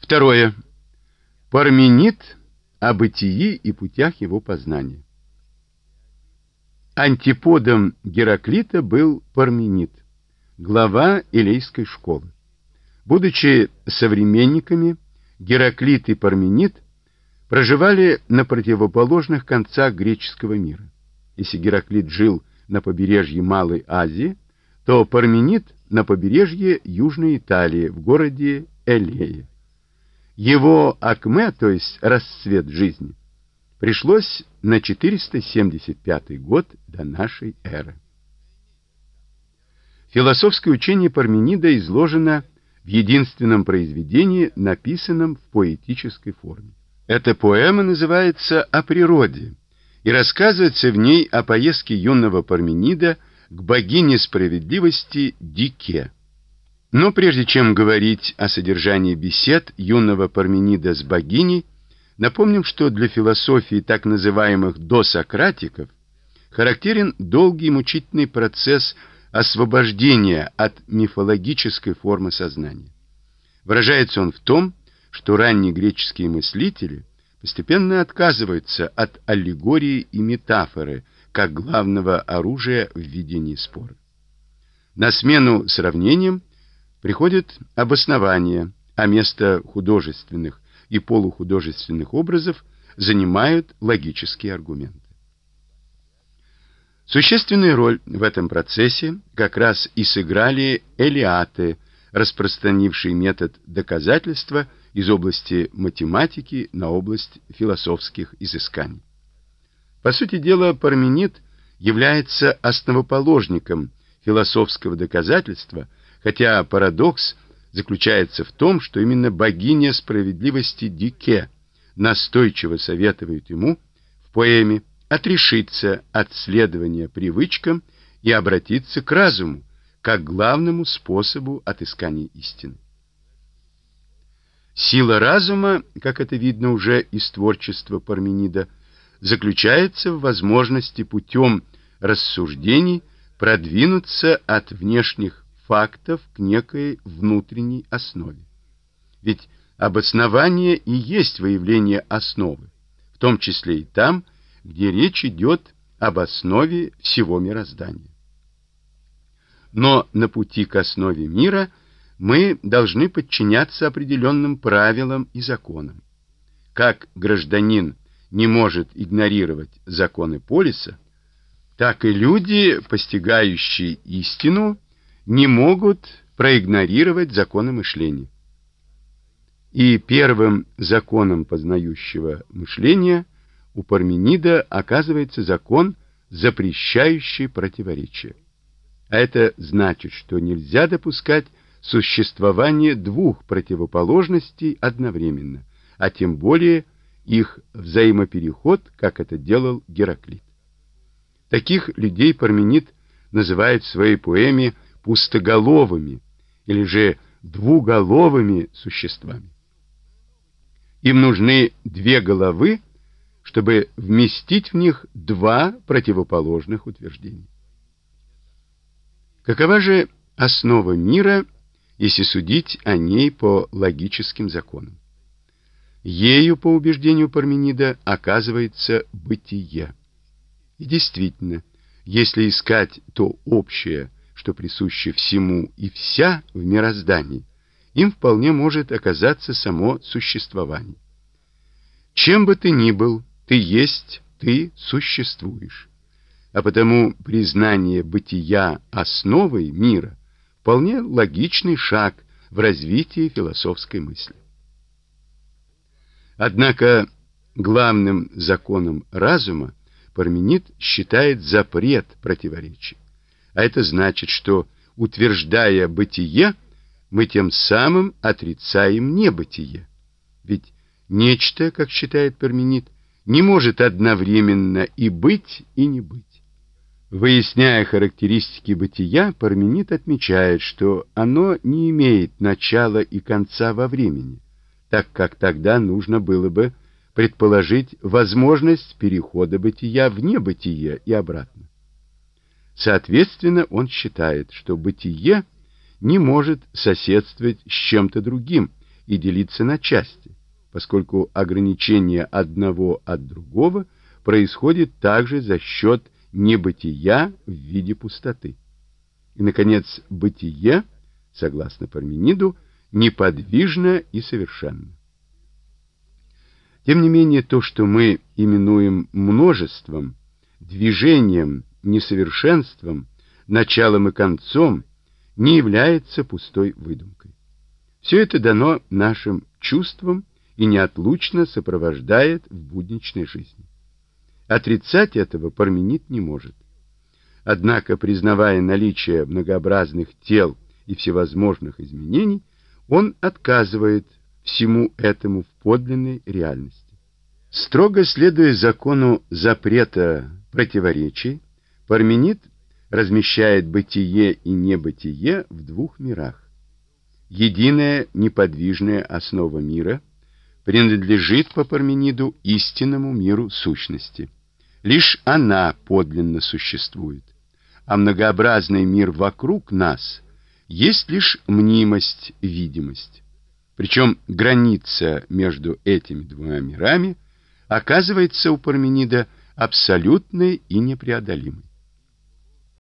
Второе. Парменид о бытии и путях его познания. Антиподом Гераклита был Парменид, глава элейской школы. Будучи современниками, Гераклит и Парменид проживали на противоположных концах греческого мира. Если Гераклит жил на побережье Малой Азии, то Парменид на побережье Южной Италии, в городе Элея. Его акме, то есть расцвет жизни, пришлось на 475 год до нашей эры. Философское учение Парменида изложено в единственном произведении, написанном в поэтической форме. Эта поэма называется «О природе», и рассказывается в ней о поездке юного Парменида к богине справедливости Дике. Но прежде чем говорить о содержании бесед юного Парменида с богиней, напомним, что для философии так называемых досократиков характерен долгий и мучительный процесс освобождения от мифологической формы сознания. Выражается он в том, что ранние греческие мыслители постепенно отказываются от аллегории и метафоры как главного оружия в ведении спора. На смену сравнениям приходит обоснование, а место художественных и полухудожественных образов занимают логические аргументы. Существенную роль в этом процессе как раз и сыграли элеаты, распространившие метод доказательства из области математики на область философских изысканий. По сути дела, Парменид является основоположником философского доказательства, хотя парадокс заключается в том, что именно богиня справедливости Дике настойчиво советует ему в поэме отрешиться от следования привычкам и обратиться к разуму, как главному способу отыскания истины. Сила разума, как это видно уже из творчества Парменида, заключается в возможности путем рассуждений продвинуться от внешних фактов к некой внутренней основе. Ведь обоснование и есть выявление основы, в том числе и там, где речь идет об основе всего мироздания. Но на пути к основе мира мы должны подчиняться определенным правилам и законам. Как гражданин не может игнорировать законы полиса, так и люди, постигающие истину, не могут проигнорировать законы мышления. И первым законом познающего мышления у Парменида оказывается закон, запрещающий противоречия. А это значит, что нельзя допускать существование двух противоположностей одновременно, а тем более их взаимопереход, как это делал Гераклит. Таких людей Парменид называет в своей поэме пустоголовыми или же двуголовыми существами. Им нужны две головы, чтобы вместить в них два противоположных утверждения. Какова же основа мира, если судить о ней по логическим законам? Ею, по убеждению Парменида, оказывается бытие. И действительно, если искать то общее, что присуще всему и вся в мироздании, им вполне может оказаться само существование. Чем бы ты ни был, ты есть, ты существуешь. А потому признание бытия основой мира вполне логичный шаг в развитии философской мысли. Однако главным законом разума Парменид считает запрет противоречий. А это значит, что, утверждая бытие, мы тем самым отрицаем небытие. Ведь нечто, как считает Парменид, не может одновременно и быть, и не быть. Выясняя характеристики бытия, Парменид отмечает, что оно не имеет начала и конца во времени, так как тогда нужно было бы предположить возможность перехода бытия в небытие и обратно. Соответственно, он считает, что бытие не может соседствовать с чем-то другим, и делиться на части, поскольку ограничение одного от другого происходит также за счет небытия в виде пустоты. И, наконец, бытие, согласно Пармениду, неподвижно и совершенно. Тем не менее, то, что мы именуем множеством, движением, несовершенством, началом и концом, не является пустой выдумкой. Все это дано нашим чувствам и неотлучно сопровождает в будничной жизни. Отрицать этого Парменид не может. Однако, признавая наличие многообразных тел и всевозможных изменений, он отказывает всему этому в подлинной реальности. Строго следуя закону запрета противоречий, Парменид размещает бытие и небытие в двух мирах. Единая неподвижная основа мира принадлежит по Пармениду истинному миру сущности. Лишь она подлинно существует, а многообразный мир вокруг нас есть лишь мнимость, видимость. Причем граница между этими двумя мирами оказывается у Парменида абсолютной и непреодолимой.